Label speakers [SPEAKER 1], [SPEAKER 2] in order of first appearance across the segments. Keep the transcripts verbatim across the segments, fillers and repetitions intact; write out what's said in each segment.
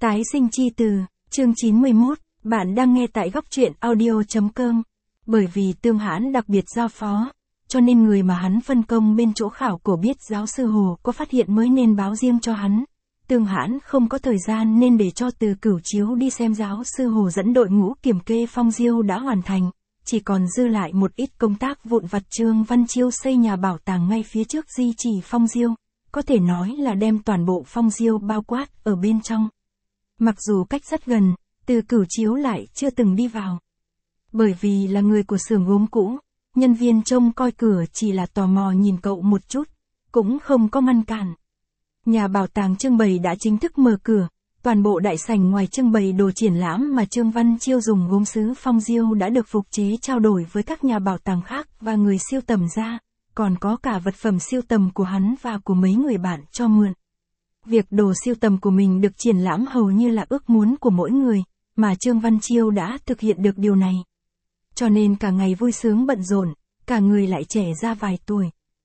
[SPEAKER 1] Tái sinh chi từ, chương chín mươi mốt, bạn đang nghe tại góc truyện audio.com. Bởi vì Tương Hãn đặc biệt giao phó, cho nên người mà hắn phân công bên chỗ khảo cổ biết giáo sư Hồ có phát hiện mới nên báo riêng cho hắn. Tương Hãn không có thời gian nên để cho Từ Cửu Chiếu đi xem giáo sư Hồ dẫn đội ngũ kiểm kê phong diêu đã hoàn thành, chỉ còn dư lại một ít công tác vụn vặt. Trương Văn Chiêu xây nhà bảo tàng ngay phía trước di chỉ phong diêu, có thể nói là đem toàn bộ phong diêu bao quát ở bên trong. Mặc dù cách rất gần, Từ Cửu Chiếu lại chưa từng đi vào. Bởi vì là người của xưởng gốm cũ, nhân viên trông coi cửa chỉ là tò mò nhìn cậu một chút, cũng không có ngăn cản. Nhà bảo tàng trưng bày đã chính thức mở cửa, toàn bộ đại sảnh ngoài trưng bày đồ triển lãm mà Trương Văn Chiêu dùng gốm sứ phong diêu đã được phục chế trao đổi với các nhà bảo tàng khác và người siêu tầm ra, còn có cả vật phẩm siêu tầm của hắn và của mấy người bạn cho mượn. Việc đồ siêu tầm của mình được triển lãm hầu như là ước muốn của mỗi người, mà Trương Văn Chiêu đã thực hiện được điều này. Cho nên cả ngày vui sướng bận rộn, cả người lại trẻ ra vài tuổi.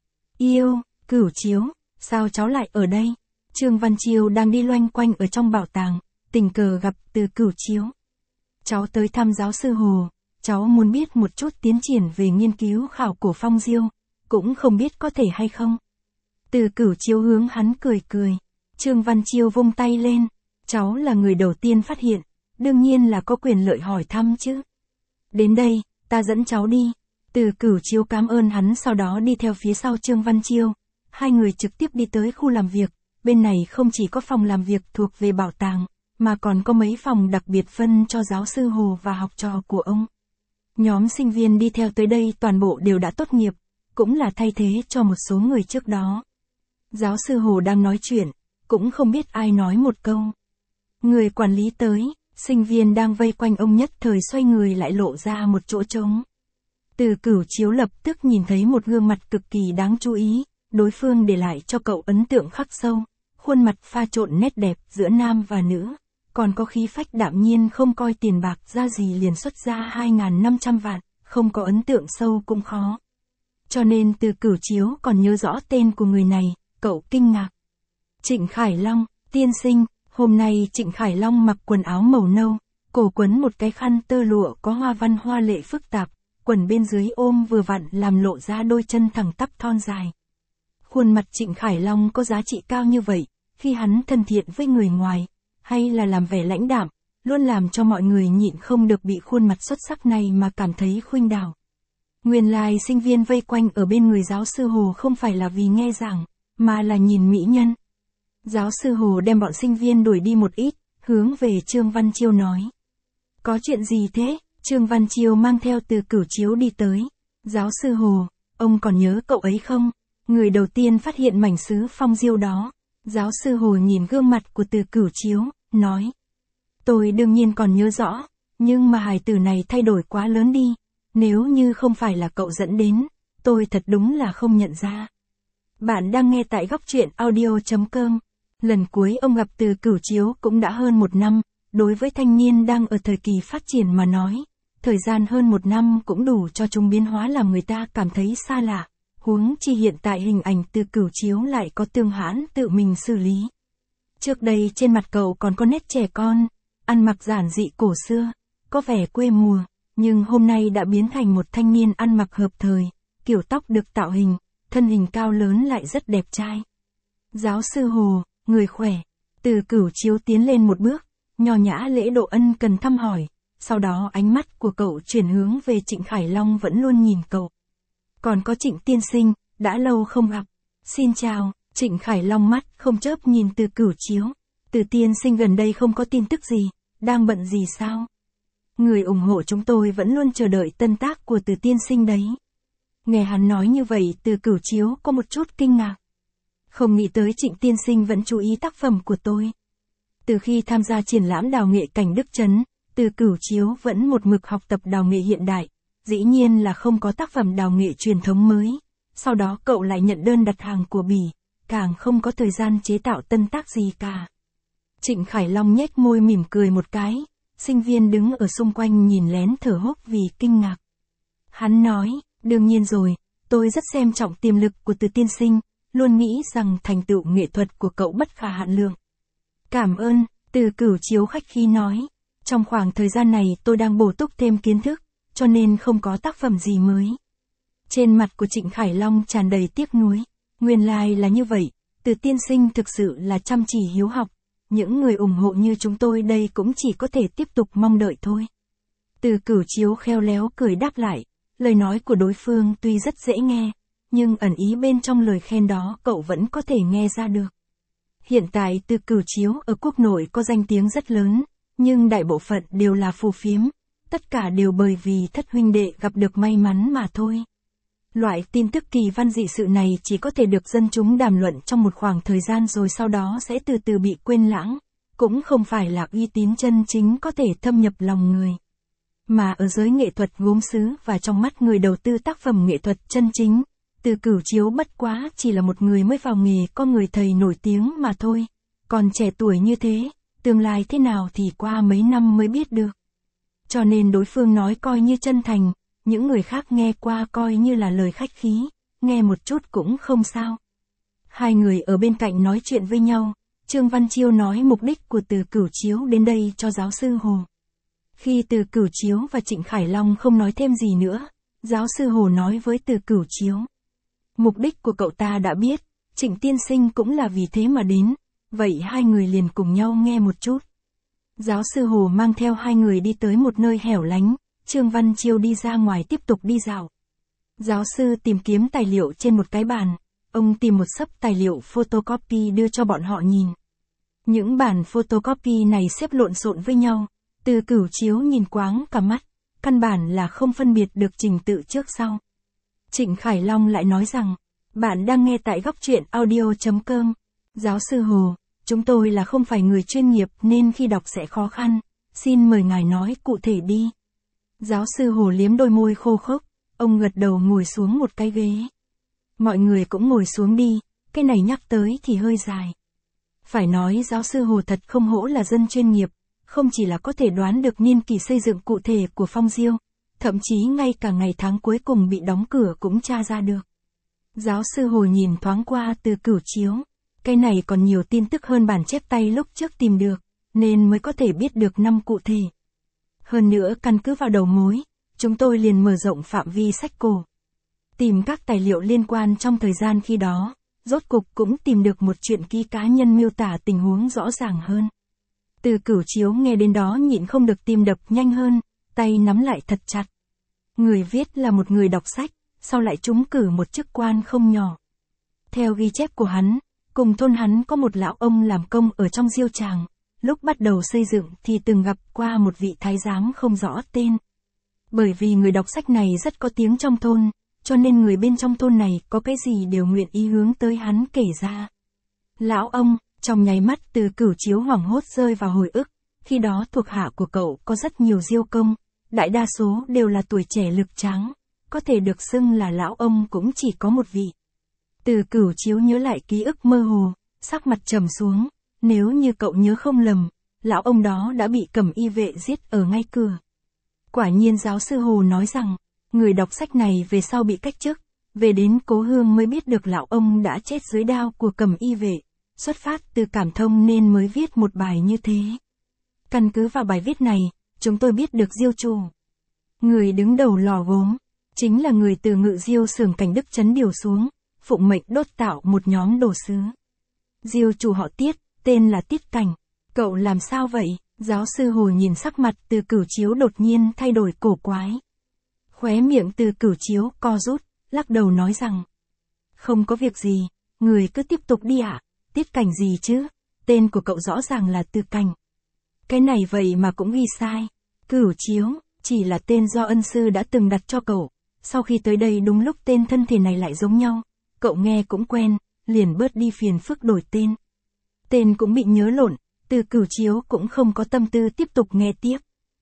[SPEAKER 1] Yêu, Cửu Chiếu, sao cháu lại ở đây? Trương Văn Chiêu đang đi loanh quanh ở trong bảo tàng, tình cờ gặp Từ Cửu Chiếu. Cháu tới thăm giáo sư Hồ, cháu muốn biết một chút tiến triển về nghiên cứu khảo cổ phong diêu, cũng không biết có thể hay không. Từ Cửu Chiếu hướng hắn cười cười. Trương Văn Chiêu vung tay lên, cháu là người đầu tiên phát hiện, đương nhiên là có quyền lợi hỏi thăm chứ. Đến đây, ta dẫn cháu đi. Từ Cửu Chiếu cảm ơn hắn, sau đó đi theo phía sau Trương Văn Chiêu. Hai người trực tiếp đi tới khu làm việc, bên này không chỉ có phòng làm việc thuộc về bảo tàng, mà còn có mấy phòng đặc biệt phân cho giáo sư Hồ và học trò của ông. Nhóm sinh viên đi theo tới đây toàn bộ đều đã tốt nghiệp, cũng là thay thế cho một số người trước đó. Giáo sư Hồ đang nói chuyện, cũng không biết ai nói một câu. Người quản lý tới, sinh viên đang vây quanh ông nhất thời xoay người lại lộ ra một chỗ trống. Từ Cửu Chiếu lập tức nhìn thấy một gương mặt cực kỳ đáng chú ý, đối phương để lại cho cậu ấn tượng khắc sâu, khuôn mặt pha trộn nét đẹp giữa nam và nữ, còn có khí phách đạm nhiên không coi tiền bạc ra gì liền xuất ra hai nghìn năm trăm vạn, không có ấn tượng sâu cũng khó. Cho nên Từ Cửu Chiếu còn nhớ rõ tên của người này, cậu kinh ngạc. Trịnh Khải Long, tiên sinh. Hôm nay Trịnh Khải Long mặc quần áo màu nâu, cổ quấn một cái khăn tơ lụa có hoa văn hoa lệ phức tạp, quần bên dưới ôm vừa vặn làm lộ ra đôi chân thẳng tắp thon dài. Khuôn mặt Trịnh Khải Long có giá trị cao như vậy, khi hắn thân thiện với người ngoài, hay là làm vẻ lãnh đạm, luôn làm cho mọi người nhịn không được bị khuôn mặt xuất sắc này mà cảm thấy khuynh đảo. Nguyên lai sinh viên vây quanh ở bên người giáo sư Hồ không phải là vì nghe giảng, mà là nhìn mỹ nhân. Giáo sư Hồ đem bọn sinh viên đuổi đi một ít, hướng về Trương Văn Chiêu nói. Có chuyện gì thế? Trương Văn Chiêu mang theo Từ Cửu Chiếu đi tới. Giáo sư Hồ, ông còn nhớ cậu ấy không? Người đầu tiên phát hiện mảnh sứ phong diêu đó. Giáo sư Hồ nhìn gương mặt của Từ Cửu Chiếu, nói. Tôi đương nhiên còn nhớ rõ, nhưng mà hài tử này thay đổi quá lớn đi. Nếu như không phải là cậu dẫn đến, tôi thật đúng là không nhận ra. Bạn đang nghe tại góc truyện audio.com. Lần cuối ông gặp Từ Cửu Chiếu cũng đã hơn một năm, đối với thanh niên đang ở thời kỳ phát triển mà nói, thời gian hơn một năm cũng đủ cho chúng biến hóa làm người ta cảm thấy xa lạ, huống chi hiện tại hình ảnh Từ Cửu Chiếu lại có Tương Hãn tự mình xử lý. Trước đây trên mặt cậu còn có nét trẻ con, ăn mặc giản dị cổ xưa, có vẻ quê mùa, nhưng hôm nay đã biến thành một thanh niên ăn mặc hợp thời, kiểu tóc được tạo hình, thân hình cao lớn lại rất đẹp trai. Giáo sư Hồ, người khỏe. Từ Cửu Chiếu tiến lên một bước, nho nhã lễ độ ân cần thăm hỏi, sau đó ánh mắt của cậu chuyển hướng về Trịnh Khải Long vẫn luôn nhìn cậu. Còn có Trịnh tiên sinh, đã lâu không gặp. Xin chào. Trịnh Khải Long mắt không chớp nhìn Từ Cửu Chiếu. Từ tiên sinh gần đây không có tin tức gì, đang bận gì sao? Người ủng hộ chúng tôi vẫn luôn chờ đợi tân tác của Từ tiên sinh đấy. Nghe hắn nói như vậy, Từ Cửu Chiếu có một chút kinh ngạc. Không nghĩ tới Trịnh tiên sinh vẫn chú ý tác phẩm của tôi. Từ khi tham gia triển lãm đào nghệ cảnh Đức Trấn, Từ Cửu Chiếu vẫn một mực học tập đào nghệ hiện đại, dĩ nhiên là không có tác phẩm đào nghệ truyền thống mới. Sau đó cậu lại nhận đơn đặt hàng của Bỉ, càng không có thời gian chế tạo tân tác gì cả. Trịnh Khải Long nhếch môi mỉm cười một cái, sinh viên đứng ở xung quanh nhìn lén thở hốc vì kinh ngạc. Hắn nói, đương nhiên rồi, tôi rất xem trọng tiềm lực của Từ tiên sinh, luôn nghĩ rằng thành tựu nghệ thuật của cậu bất khả hạn lượng. Cảm ơn. Từ Cửu Chiếu khách khí nói, trong khoảng thời gian này tôi đang bổ túc thêm kiến thức, cho nên không có tác phẩm gì mới. Trên mặt của Trịnh Khải Long tràn đầy tiếc nuối. Nguyên lai là như vậy, Từ tiên sinh thực sự là chăm chỉ hiếu học. Những người ủng hộ như chúng tôi đây cũng chỉ có thể tiếp tục mong đợi thôi. Từ Cửu Chiếu khéo léo cười đáp lại, lời nói của đối phương tuy rất dễ nghe, nhưng ẩn ý bên trong lời khen đó cậu vẫn có thể nghe ra được. Hiện tại Từ Cửu Chiếu ở quốc nội có danh tiếng rất lớn, nhưng đại bộ phận đều là phù phiếm, tất cả đều bởi vì thất huynh đệ gặp được may mắn mà thôi. Loại tin tức kỳ văn dị sự này chỉ có thể được dân chúng đàm luận trong một khoảng thời gian rồi sau đó sẽ từ từ bị quên lãng, cũng không phải là uy tín chân chính có thể thâm nhập lòng người. Mà ở giới nghệ thuật gốm sứ và trong mắt người đầu tư tác phẩm nghệ thuật chân chính, Từ Cửu Chiếu bất quá chỉ là một người mới vào nghề có người thầy nổi tiếng mà thôi. Còn trẻ tuổi như thế, tương lai thế nào thì qua mấy năm mới biết được. Cho nên đối phương nói coi như chân thành, những người khác nghe qua coi như là lời khách khí, nghe một chút cũng không sao. Hai người ở bên cạnh nói chuyện với nhau, Trương Văn Chiêu nói mục đích của Từ Cửu Chiếu đến đây cho giáo sư Hồ. Khi Từ Cửu Chiếu và Trịnh Khải Long không nói thêm gì nữa, giáo sư Hồ nói với Từ Cửu Chiếu. Mục đích của cậu ta đã biết, Trịnh tiên sinh cũng là vì thế mà đến, vậy hai người liền cùng nhau nghe một chút. Giáo sư Hồ mang theo hai người đi tới một nơi hẻo lánh, Trương Văn Chiêu đi ra ngoài tiếp tục đi dạo. Giáo sư tìm kiếm tài liệu trên một cái bàn, ông tìm một xấp tài liệu photocopy đưa cho bọn họ nhìn. Những bản photocopy này xếp lộn xộn với nhau, Từ Cửu Chiếu nhìn quáng cả mắt, căn bản là không phân biệt được trình tự trước sau. Trịnh Khải Long lại nói rằng, bạn đang nghe tại góc truyện audio chấm com. Giáo sư Hồ, chúng tôi là không phải người chuyên nghiệp nên khi đọc sẽ khó khăn, xin mời ngài nói cụ thể đi. Giáo sư Hồ liếm đôi môi khô khốc, ông gật đầu ngồi xuống một cái ghế. Mọi người cũng ngồi xuống đi, cái này nhắc tới thì hơi dài. Phải nói giáo sư Hồ thật không hổ là dân chuyên nghiệp, không chỉ là có thể đoán được niên kỳ xây dựng cụ thể của Phong Diêu, thậm chí ngay cả ngày tháng cuối cùng bị đóng cửa cũng tra ra được. Giáo sư Hồ nhìn thoáng qua Từ Cửu Chiếu, cái này còn nhiều tin tức hơn bản chép tay lúc trước tìm được, nên mới có thể biết được năm cụ thể. Hơn nữa căn cứ vào đầu mối, chúng tôi liền mở rộng phạm vi sách cổ. Tìm các tài liệu liên quan trong thời gian khi đó, rốt cục cũng tìm được một truyện ký cá nhân miêu tả tình huống rõ ràng hơn. Từ Cửu Chiếu nghe đến đó nhịn không được tim đập nhanh hơn, tay nắm lại thật chặt. Người viết là một người đọc sách, sau lại trúng cử một chức quan không nhỏ. Theo ghi chép của hắn, cùng thôn hắn có một lão ông làm công ở trong Diêu Tràng, lúc bắt đầu xây dựng thì từng gặp qua một vị thái giám không rõ tên. Bởi vì người đọc sách này rất có tiếng trong thôn, cho nên người bên trong thôn này có cái gì đều nguyện ý hướng tới hắn kể ra. Lão ông, trong nháy mắt Từ Cửu Chiếu hoảng hốt rơi vào hồi ức, khi đó thuộc hạ của cậu có rất nhiều diêu công, đại đa số đều là tuổi trẻ lực tráng, có thể được xưng là lão ông cũng chỉ có một vị. Từ Cửu Chiếu nhớ lại ký ức mơ hồ, sắc mặt trầm xuống, nếu như cậu nhớ không lầm, lão ông đó đã bị Cẩm Y vệ giết ở ngay cửa. Quả nhiên giáo sư Hồ nói rằng, người đọc sách này về sau bị cách chức, về đến cố hương mới biết được lão ông đã chết dưới đao của Cẩm Y vệ, xuất phát từ cảm thông nên mới viết một bài như thế. Căn cứ vào bài viết này, chúng tôi biết được Diêu chủ, người đứng đầu lò gốm, chính là người từ Ngự Diêu xưởng Cảnh Đức trấn điều xuống, phụng mệnh đốt tạo một nhóm đồ sứ. Diêu chủ họ Tiết, tên là Tiết Cảnh. Cậu làm sao vậy? Giáo sư Hồ nhìn sắc mặt Từ Cửu Chiếu đột nhiên thay đổi cổ quái. Khóe miệng Từ Cửu Chiếu co rút, lắc đầu nói rằng, không có việc gì, người cứ tiếp tục đi ạ. Tiết Cảnh gì chứ? Tên của cậu rõ ràng là Từ Cảnh. Cái này vậy mà cũng ghi sai. Cửu Chiếu, chỉ là tên do ân sư đã từng đặt cho cậu. Sau khi tới đây đúng lúc tên thân thể này lại giống nhau. Cậu nghe cũng quen, liền bớt đi phiền phức đổi tên. Tên cũng bị nhớ lộn, Từ Cửu Chiếu cũng không có tâm tư tiếp tục nghe tiếp.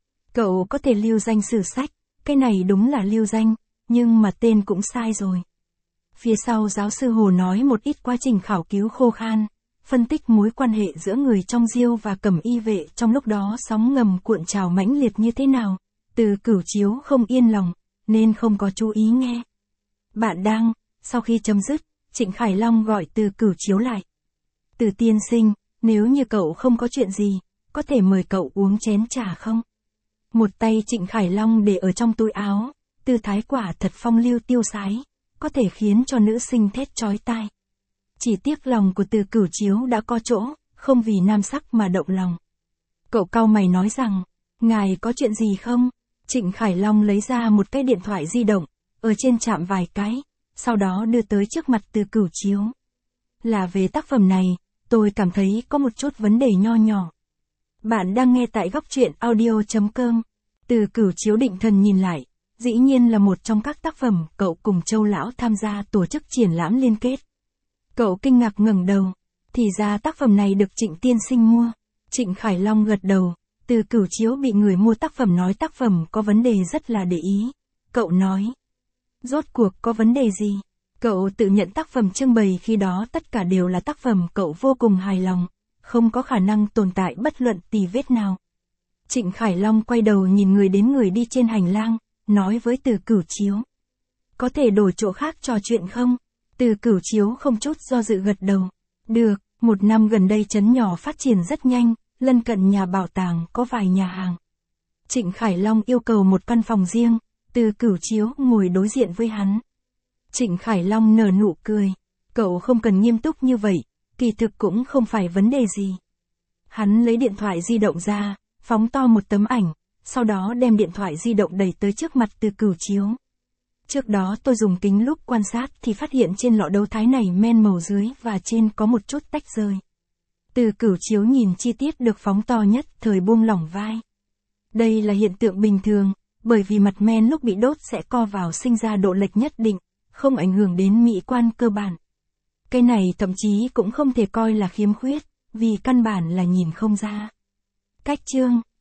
[SPEAKER 1] Cậu có thể lưu danh sử sách, cái này đúng là lưu danh, nhưng mà tên cũng sai rồi. Phía sau giáo sư Hồ nói một ít quá trình khảo cứu khô khan, phân tích mối quan hệ giữa người trong Diêu và Cẩm Y vệ trong lúc đó sóng ngầm cuộn trào mãnh liệt như thế nào. Từ Cửu Chiếu không yên lòng, nên không có chú ý nghe. Bạn đang, sau khi chấm dứt, Trịnh Khải Long gọi Từ Cửu Chiếu lại. Từ tiên sinh, nếu như cậu không có chuyện gì, có thể mời cậu uống chén trà không? Một tay Trịnh Khải Long để ở trong túi áo, tư thái quả thật phong lưu tiêu sái, có thể khiến cho nữ sinh thét chói tai. Chỉ tiếc lòng của Từ Cửu Chiếu đã có chỗ, không vì nam sắc mà động lòng. Cậu cau mày nói rằng, ngài có chuyện gì không? Trịnh Khải Long lấy ra một cái điện thoại di động, ở trên chạm vài cái, sau đó đưa tới trước mặt Từ Cửu Chiếu. Là về tác phẩm này, tôi cảm thấy có một chút vấn đề nho nhỏ. Bạn đang nghe tại góc truyện audio chấm com. Từ Cửu Chiếu định thần nhìn lại, dĩ nhiên là một trong các tác phẩm cậu cùng Châu Lão tham gia tổ chức triển lãm liên kết. Cậu kinh ngạc ngẩng đầu, thì ra tác phẩm này được Trịnh tiên sinh mua. Trịnh Khải Long gật đầu, Từ Cửu Chiếu bị người mua tác phẩm nói tác phẩm có vấn đề rất là để ý. Cậu nói, rốt cuộc có vấn đề gì? Cậu tự nhận tác phẩm trưng bày khi đó tất cả đều là tác phẩm cậu vô cùng hài lòng, không có khả năng tồn tại bất luận tì vết nào. Trịnh Khải Long quay đầu nhìn người đến người đi trên hành lang, nói với Từ Cửu Chiếu. Có thể đổi chỗ khác trò chuyện không? Từ Cửu Chiếu không chút do dự gật đầu. Được, một năm gần đây trấn nhỏ phát triển rất nhanh, lân cận nhà bảo tàng có vài nhà hàng. Trịnh Khải Long yêu cầu một căn phòng riêng, Từ Cửu Chiếu ngồi đối diện với hắn. Trịnh Khải Long nở nụ cười. Cậu không cần nghiêm túc như vậy, kỳ thực cũng không phải vấn đề gì. Hắn lấy điện thoại di động ra, phóng to một tấm ảnh, sau đó đem điện thoại di động đẩy tới trước mặt Từ Cửu Chiếu. Trước đó tôi dùng kính lúp quan sát thì phát hiện trên lọ đấu thái này men màu dưới và trên có một chút tách rơi. Từ Cửu Chiếu nhìn chi tiết được phóng to nhất thời buông lỏng vai. Đây là hiện tượng bình thường, bởi vì mặt men lúc bị đốt sẽ co vào sinh ra độ lệch nhất định, không ảnh hưởng đến mỹ quan cơ bản. Cái này thậm chí cũng không thể coi là khiếm khuyết, vì căn bản là nhìn không ra. Cách chương